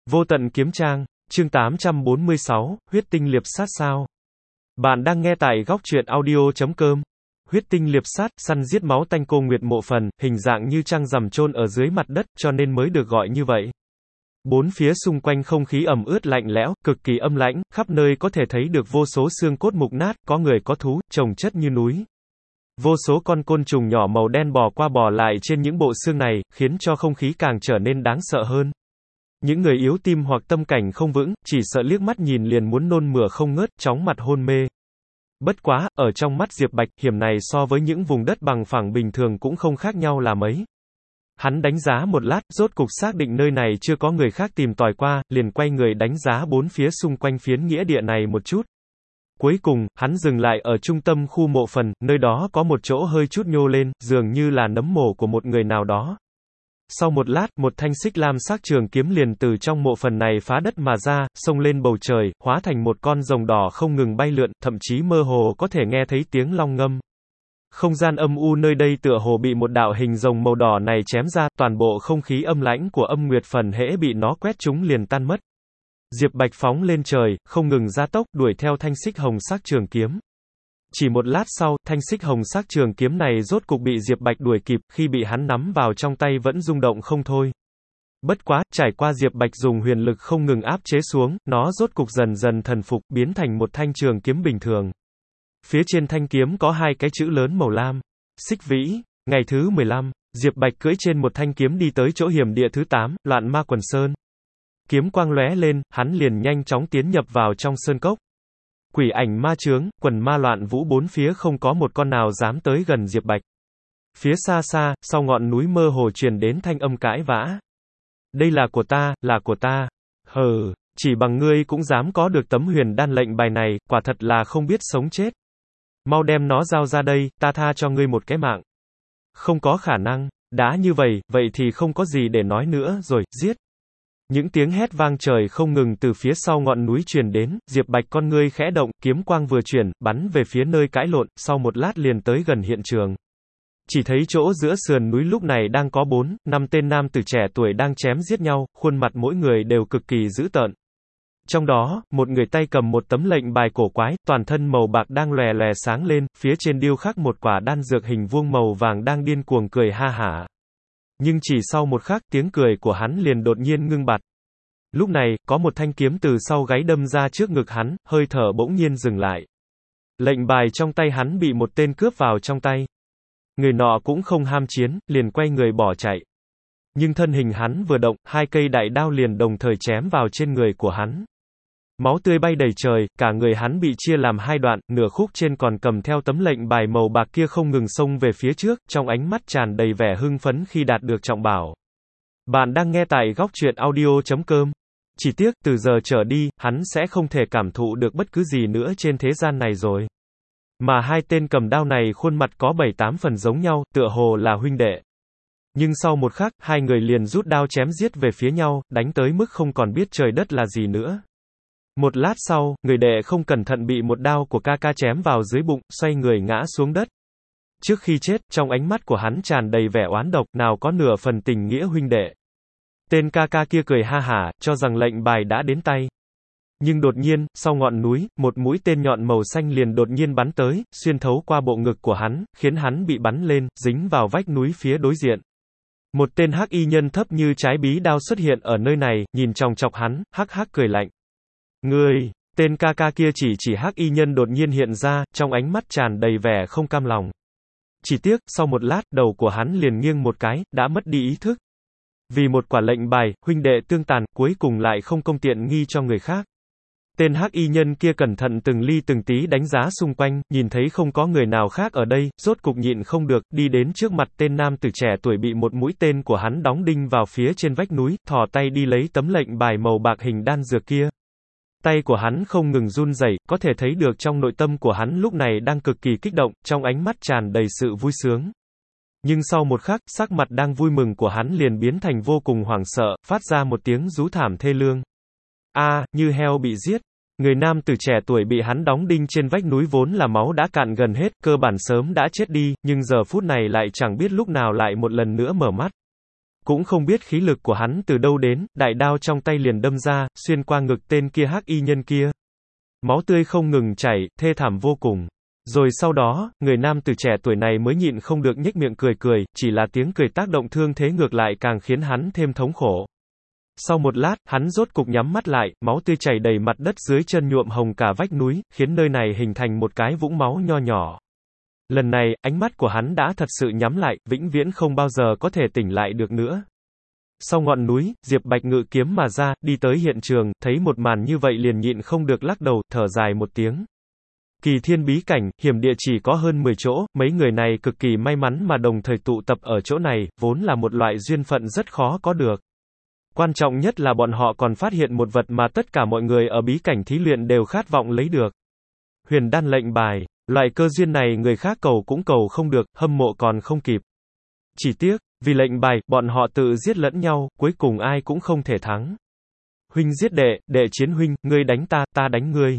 Vô tận kiếm trang, chương 846, huyết tinh liệp sát sao? Bạn đang nghe tại góc truyện audio.com. Huyết tinh liệp sát, săn giết máu tanh cô Nguyệt Mộ Phần, hình dạng như trăng rằm chôn ở dưới mặt đất, cho nên mới được gọi như vậy. Bốn phía xung quanh không khí ẩm ướt lạnh lẽo, cực kỳ âm lãnh, khắp nơi có thể thấy được vô số xương cốt mục nát, có người có thú, chồng chất như núi. Vô số con côn trùng nhỏ màu đen bò qua bò lại trên những bộ xương này, khiến cho không khí càng trở nên đáng sợ hơn. Những người yếu tim hoặc tâm cảnh không vững, chỉ sợ liếc mắt nhìn liền muốn nôn mửa không ngớt, chóng mặt hôn mê. Bất quá, ở trong mắt Diệp Bạch, hiểm này so với những vùng đất bằng phẳng bình thường cũng không khác nhau là mấy. Hắn đánh giá một lát, rốt cục xác định nơi này chưa có người khác tìm tòi qua, liền quay người đánh giá bốn phía xung quanh phiến nghĩa địa này một chút. Cuối cùng, hắn dừng lại ở trung tâm khu mộ phần, nơi đó có một chỗ hơi chút nhô lên, dường như là nấm mồ của một người nào đó. Sau một lát, một thanh xích lam sắc trường kiếm liền từ trong mộ phần này phá đất mà ra, xông lên bầu trời, hóa thành một con rồng đỏ không ngừng bay lượn, thậm chí mơ hồ có thể nghe thấy tiếng long ngâm. Không gian âm u nơi đây tựa hồ bị một đạo hình rồng màu đỏ này chém ra, toàn bộ không khí âm lãnh của âm nguyệt phần hễ bị nó quét trúng liền tan mất. Diệp Bạch phóng lên trời, không ngừng gia tốc, đuổi theo thanh xích hồng sắc trường kiếm. Chỉ một lát sau, thanh xích hồng sắc trường kiếm này rốt cục bị Diệp Bạch đuổi kịp, khi bị hắn nắm vào trong tay vẫn rung động không thôi. Bất quá, trải qua Diệp Bạch dùng huyền lực không ngừng áp chế xuống, nó rốt cục dần dần thần phục, biến thành một thanh trường kiếm bình thường. Phía trên thanh kiếm có hai cái chữ lớn màu lam. Xích Vĩ. Ngày thứ 15, Diệp Bạch cưỡi trên một thanh kiếm đi tới chỗ hiểm địa thứ 8, Loạn Ma Quần Sơn. Kiếm quang lóe lên, hắn liền nhanh chóng tiến nhập vào trong sơn cốc. Quỷ ảnh ma chướng, quần ma loạn vũ bốn phía không có một con nào dám tới gần Diệp Bạch. Phía xa xa, sau ngọn núi mơ hồ truyền đến thanh âm cãi vã. Đây là của ta, là của ta. Hừ, chỉ bằng ngươi cũng dám có được tấm huyền đan lệnh bài này, quả thật là không biết sống chết. Mau đem nó giao ra đây, ta tha cho ngươi một cái mạng. Không có khả năng, đã như vậy, vậy thì không có gì để nói nữa, rồi, giết. Những tiếng hét vang trời không ngừng từ phía sau ngọn núi truyền đến, Diệp Bạch con ngươi khẽ động, kiếm quang vừa chuyển, bắn về phía nơi cãi lộn, sau một lát liền tới gần hiện trường. Chỉ thấy chỗ giữa sườn núi lúc này đang có 4-5 tên nam tử trẻ tuổi đang chém giết nhau, khuôn mặt mỗi người đều cực kỳ dữ tợn. Trong đó, một người tay cầm một tấm lệnh bài cổ quái, toàn thân màu bạc đang lòe lòe sáng lên, phía trên điêu khắc một quả đan dược hình vuông màu vàng đang điên cuồng cười ha hả. Nhưng chỉ sau một khắc, tiếng cười của hắn liền đột nhiên ngưng bặt. Lúc này, có một thanh kiếm từ sau gáy đâm ra trước ngực hắn, hơi thở bỗng nhiên dừng lại. Lệnh bài trong tay hắn bị một tên cướp vào trong tay. Người nọ cũng không ham chiến, liền quay người bỏ chạy. Nhưng thân hình hắn vừa động, hai cây đại đao liền đồng thời chém vào trên người của hắn. Máu tươi bay đầy trời, cả người hắn bị chia làm hai đoạn, nửa khúc trên còn cầm theo tấm lệnh bài màu bạc kia không ngừng xông về phía trước, trong ánh mắt tràn đầy vẻ hưng phấn khi đạt được trọng bảo. Bạn đang nghe tại góc truyện audio.com. Chỉ tiếc, từ giờ trở đi, hắn sẽ không thể cảm thụ được bất cứ gì nữa trên thế gian này rồi. Mà hai tên cầm đao này khuôn mặt có 7-8 phần giống nhau, tựa hồ là huynh đệ. Nhưng sau một khắc, hai người liền rút đao chém giết về phía nhau, đánh tới mức không còn biết trời đất là gì nữa. Một lát sau, người đệ không cẩn thận bị một đao của ca ca chém vào dưới bụng, xoay người ngã xuống đất. Trước khi chết, trong ánh mắt của hắn tràn đầy vẻ oán độc, nào có nửa phần tình nghĩa huynh đệ. Tên ca ca kia cười ha hả, cho rằng lệnh bài đã đến tay. Nhưng đột nhiên, sau ngọn núi, một mũi tên nhọn màu xanh liền đột nhiên bắn tới, xuyên thấu qua bộ ngực của hắn, khiến hắn bị bắn lên, dính vào vách núi phía đối diện. Một tên hắc y nhân thấp như trái bí đao xuất hiện ở nơi này, nhìn chòng chọc hắn, hắc hắc cười lạnh. Ngươi, tên ca ca kia chỉ hắc y nhân đột nhiên hiện ra, trong ánh mắt tràn đầy vẻ không cam lòng. Chỉ tiếc, sau một lát, đầu của hắn liền nghiêng một cái, đã mất đi ý thức. Vì một quả lệnh bài, huynh đệ tương tàn, cuối cùng lại không công tiện nghi cho người khác. Tên hắc y nhân kia cẩn thận từng ly từng tí đánh giá xung quanh, nhìn thấy không có người nào khác ở đây, rốt cục nhịn không được, đi đến trước mặt tên nam tử trẻ tuổi bị một mũi tên của hắn đóng đinh vào phía trên vách núi, thò tay đi lấy tấm lệnh bài màu bạc hình đan dược kia. Tay của hắn không ngừng run rẩy, có thể thấy được trong nội tâm của hắn lúc này đang cực kỳ kích động, trong ánh mắt tràn đầy sự vui sướng. Nhưng sau một khắc, sắc mặt đang vui mừng của hắn liền biến thành vô cùng hoảng sợ, phát ra một tiếng rú thảm thê lương. Như heo bị giết. Người nam tử trẻ tuổi bị hắn đóng đinh trên vách núi vốn là máu đã cạn gần hết, cơ bản sớm đã chết đi, nhưng giờ phút này lại chẳng biết lúc nào lại một lần nữa mở mắt. Cũng không biết khí lực của hắn từ đâu đến, đại đao trong tay liền đâm ra, xuyên qua ngực tên kia hắc y nhân kia. Máu tươi không ngừng chảy, thê thảm vô cùng. Rồi sau đó, người nam tử trẻ tuổi này mới nhịn không được nhếch miệng cười cười, chỉ là tiếng cười tác động thương thế ngược lại càng khiến hắn thêm thống khổ. Sau một lát, hắn rốt cục nhắm mắt lại, máu tươi chảy đầy mặt đất dưới chân nhuộm hồng cả vách núi, khiến nơi này hình thành một cái vũng máu nho nhỏ. Lần này, ánh mắt của hắn đã thật sự nhắm lại, vĩnh viễn không bao giờ có thể tỉnh lại được nữa. Sau ngọn núi, Diệp Bạch ngự kiếm mà ra, đi tới hiện trường, thấy một màn như vậy liền nhịn không được lắc đầu, thở dài một tiếng. Kỳ Thiên bí cảnh, hiểm địa chỉ có hơn 10 chỗ, mấy người này cực kỳ may mắn mà đồng thời tụ tập ở chỗ này, vốn là một loại duyên phận rất khó có được. Quan trọng nhất là bọn họ còn phát hiện một vật mà tất cả mọi người ở bí cảnh thí luyện đều khát vọng lấy được. Huyền đan lệnh bài, loại cơ duyên này người khác cầu cũng cầu không được, hâm mộ còn không kịp. Chỉ tiếc, vì lệnh bài, bọn họ tự giết lẫn nhau, cuối cùng ai cũng không thể thắng. Huynh giết đệ, đệ chiến huynh, ngươi đánh ta, ta đánh ngươi.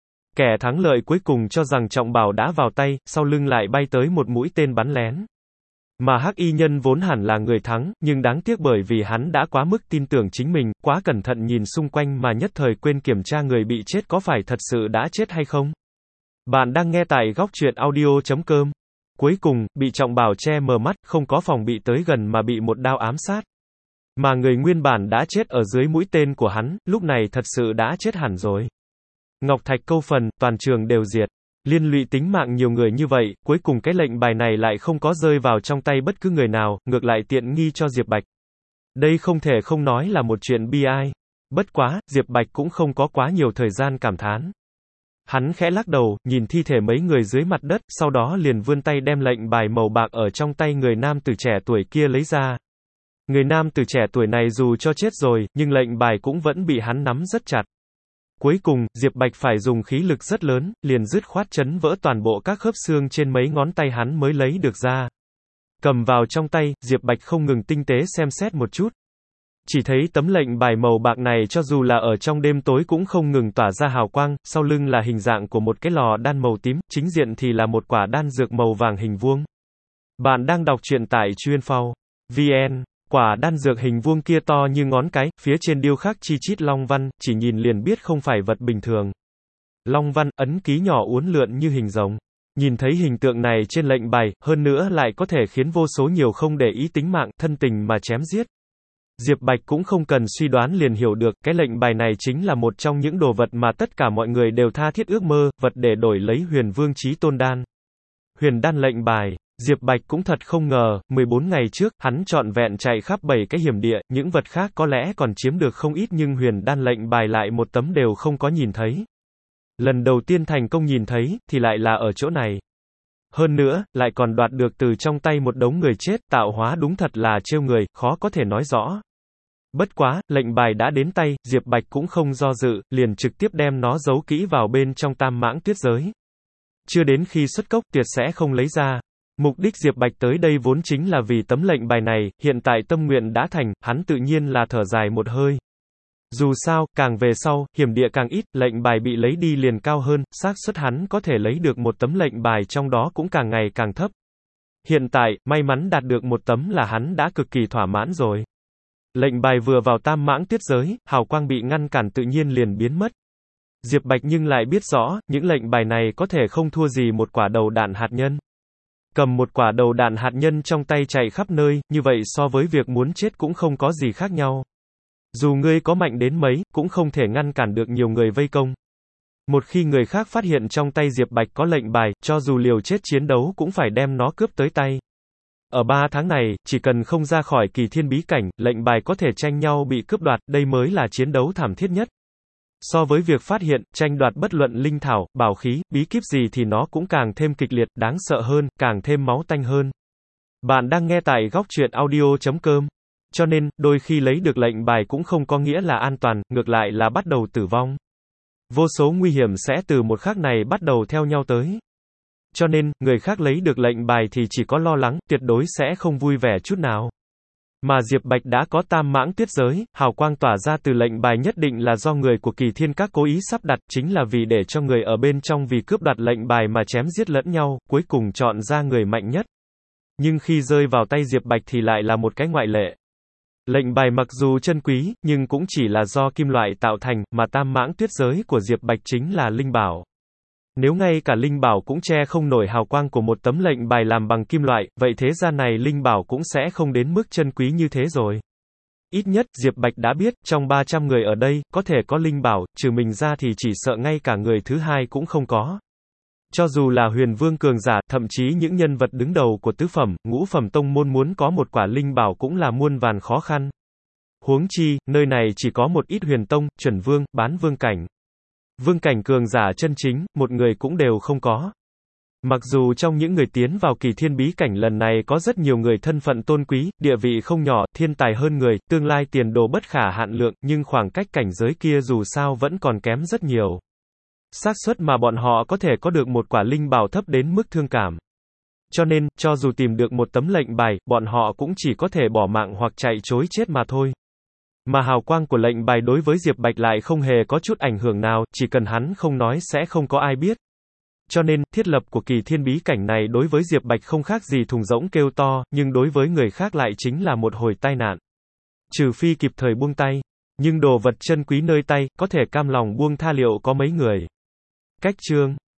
Kẻ thắng lợi cuối cùng cho rằng trọng bảo đã vào tay, sau lưng lại bay tới một mũi tên bắn lén. Mà hắc y nhân vốn hẳn là người thắng, nhưng đáng tiếc bởi vì hắn đã quá mức tin tưởng chính mình, quá cẩn thận nhìn xung quanh mà nhất thời quên kiểm tra người bị chết có phải thật sự đã chết hay không. Bạn đang nghe tại góc truyện audio.com. Cuối cùng, bị trọng bảo che mờ mắt, không có phòng bị tới gần mà bị một đao ám sát. Mà người nguyên bản đã chết ở dưới mũi tên của hắn, lúc này thật sự đã chết hẳn rồi. Ngọc Thạch câu phần, toàn trường đều diệt. Liên lụy tính mạng nhiều người như vậy, cuối cùng cái lệnh bài này lại không có rơi vào trong tay bất cứ người nào, ngược lại tiện nghi cho Diệp Bạch. Đây không thể không nói là một chuyện bi ai. Bất quá, Diệp Bạch cũng không có quá nhiều thời gian cảm thán. Hắn khẽ lắc đầu, nhìn thi thể mấy người dưới mặt đất, sau đó liền vươn tay đem lệnh bài màu bạc ở trong tay người nam tử trẻ tuổi kia lấy ra. Người nam tử trẻ tuổi này dù cho chết rồi, nhưng lệnh bài cũng vẫn bị hắn nắm rất chặt. Cuối cùng, Diệp Bạch phải dùng khí lực rất lớn, liền dứt khoát chấn vỡ toàn bộ các khớp xương trên mấy ngón tay hắn mới lấy được ra. Cầm vào trong tay, Diệp Bạch không ngừng tinh tế xem xét một chút. Chỉ thấy tấm lệnh bài màu bạc này cho dù là ở trong đêm tối cũng không ngừng tỏa ra hào quang, sau lưng là hình dạng của một cái lò đan màu tím, chính diện thì là một quả đan dược màu vàng hình vuông. Bạn đang đọc truyện tại Truyện.vn. Quả đan dược hình vuông kia to như ngón cái, phía trên điêu khắc chi chít long văn, chỉ nhìn liền biết không phải vật bình thường. Long văn, ấn ký nhỏ uốn lượn như hình rồng. Nhìn thấy hình tượng này trên lệnh bài, hơn nữa lại có thể khiến vô số nhiều không để ý tính mạng, thân tình mà chém giết. Diệp Bạch cũng không cần suy đoán liền hiểu được, cái lệnh bài này chính là một trong những đồ vật mà tất cả mọi người đều tha thiết ước mơ, vật để đổi lấy Huyền Vương Chí Tôn đan. Huyền đan lệnh bài. Diệp Bạch cũng thật không ngờ, 14 ngày trước, hắn trọn vẹn chạy khắp 7 cái hiểm địa, những vật khác có lẽ còn chiếm được không ít nhưng huyền đan lệnh bài lại một tấm đều không có nhìn thấy. Lần đầu tiên thành công nhìn thấy, thì lại là ở chỗ này. Hơn nữa, lại còn đoạt được từ trong tay một đống người chết, tạo hóa đúng thật là trêu người, khó có thể nói rõ. Bất quá, lệnh bài đã đến tay, Diệp Bạch cũng không do dự, liền trực tiếp đem nó giấu kỹ vào bên trong tam mãng tuyết giới. Chưa đến khi xuất cốc tuyệt sẽ không lấy ra. Mục đích Diệp Bạch tới đây vốn chính là vì tấm lệnh bài này, hiện tại tâm nguyện đã thành, hắn tự nhiên là thở dài một hơi. Dù sao, càng về sau, hiểm địa càng ít, lệnh bài bị lấy đi liền cao hơn, xác suất hắn có thể lấy được một tấm lệnh bài trong đó cũng càng ngày càng thấp. Hiện tại, may mắn đạt được một tấm là hắn đã cực kỳ thỏa mãn rồi. Lệnh bài vừa vào tam mãng tuyết giới, hào quang bị ngăn cản tự nhiên liền biến mất. Diệp Bạch nhưng lại biết rõ, những lệnh bài này có thể không thua gì một quả đầu đạn hạt nhân. Cầm một quả đầu đạn hạt nhân trong tay chạy khắp nơi, như vậy so với việc muốn chết cũng không có gì khác nhau. Dù ngươi có mạnh đến mấy, cũng không thể ngăn cản được nhiều người vây công. Một khi người khác phát hiện trong tay Diệp Bạch có lệnh bài, cho dù liều chết chiến đấu cũng phải đem nó cướp tới tay. Ở 3 tháng này, chỉ cần không ra khỏi Kỳ Thiên bí cảnh, lệnh bài có thể tranh nhau bị cướp đoạt, đây mới là chiến đấu thảm thiết nhất. So với việc phát hiện, tranh đoạt bất luận linh thảo, bảo khí, bí kíp gì thì nó cũng càng thêm kịch liệt, đáng sợ hơn, càng thêm máu tanh hơn. Bạn đang nghe tại góc truyện audio.com. Cho nên, đôi khi lấy được lệnh bài cũng không có nghĩa là an toàn, ngược lại là bắt đầu tử vong. Vô số nguy hiểm sẽ từ một khắc này bắt đầu theo nhau tới. Cho nên, người khác lấy được lệnh bài thì chỉ có lo lắng, tuyệt đối sẽ không vui vẻ chút nào. Mà Diệp Bạch đã có tam mãng tuyết giới, hào quang tỏa ra từ lệnh bài nhất định là do người của Kỳ Thiên Các cố ý sắp đặt, chính là vì để cho người ở bên trong vì cướp đoạt lệnh bài mà chém giết lẫn nhau, cuối cùng chọn ra người mạnh nhất. Nhưng khi rơi vào tay Diệp Bạch thì lại là một cái ngoại lệ. Lệnh bài mặc dù chân quý, nhưng cũng chỉ là do kim loại tạo thành, mà tam mãng tuyết giới của Diệp Bạch chính là linh bảo. Nếu ngay cả linh bảo cũng che không nổi hào quang của một tấm lệnh bài làm bằng kim loại, vậy thế gian này linh bảo cũng sẽ không đến mức chân quý như thế rồi. Ít nhất, Diệp Bạch đã biết, trong 300 người ở đây, có thể có linh bảo, trừ mình ra thì chỉ sợ ngay cả người thứ hai cũng không có. Cho dù là huyền vương cường giả, thậm chí những nhân vật đứng đầu của tứ phẩm, ngũ phẩm tông môn muốn có một quả linh bảo cũng là muôn vàn khó khăn. Huống chi, nơi này chỉ có một ít huyền tông, chuẩn vương, bán vương cảnh. Vương cảnh cường giả chân chính, một người cũng đều không có. Mặc dù trong những người tiến vào kỳ thiên bí cảnh lần này có rất nhiều người thân phận tôn quý, địa vị không nhỏ, thiên tài hơn người, tương lai tiền đồ bất khả hạn lượng, nhưng khoảng cách cảnh giới kia dù sao vẫn còn kém rất nhiều. Xác suất mà bọn họ có thể có được một quả linh bảo thấp đến mức thương cảm. Cho nên, cho dù tìm được một tấm lệnh bài, bọn họ cũng chỉ có thể bỏ mạng hoặc chạy trối chết mà thôi. Mà hào quang của lệnh bài đối với Diệp Bạch lại không hề có chút ảnh hưởng nào, chỉ cần hắn không nói sẽ không có ai biết. Cho nên, thiết lập của kỳ thiên bí cảnh này đối với Diệp Bạch không khác gì thùng rỗng kêu to, nhưng đối với người khác lại chính là một hồi tai nạn. Trừ phi kịp thời buông tay. Nhưng đồ vật chân quý nơi tay, có thể cam lòng buông tha liệu có mấy người. Cách chương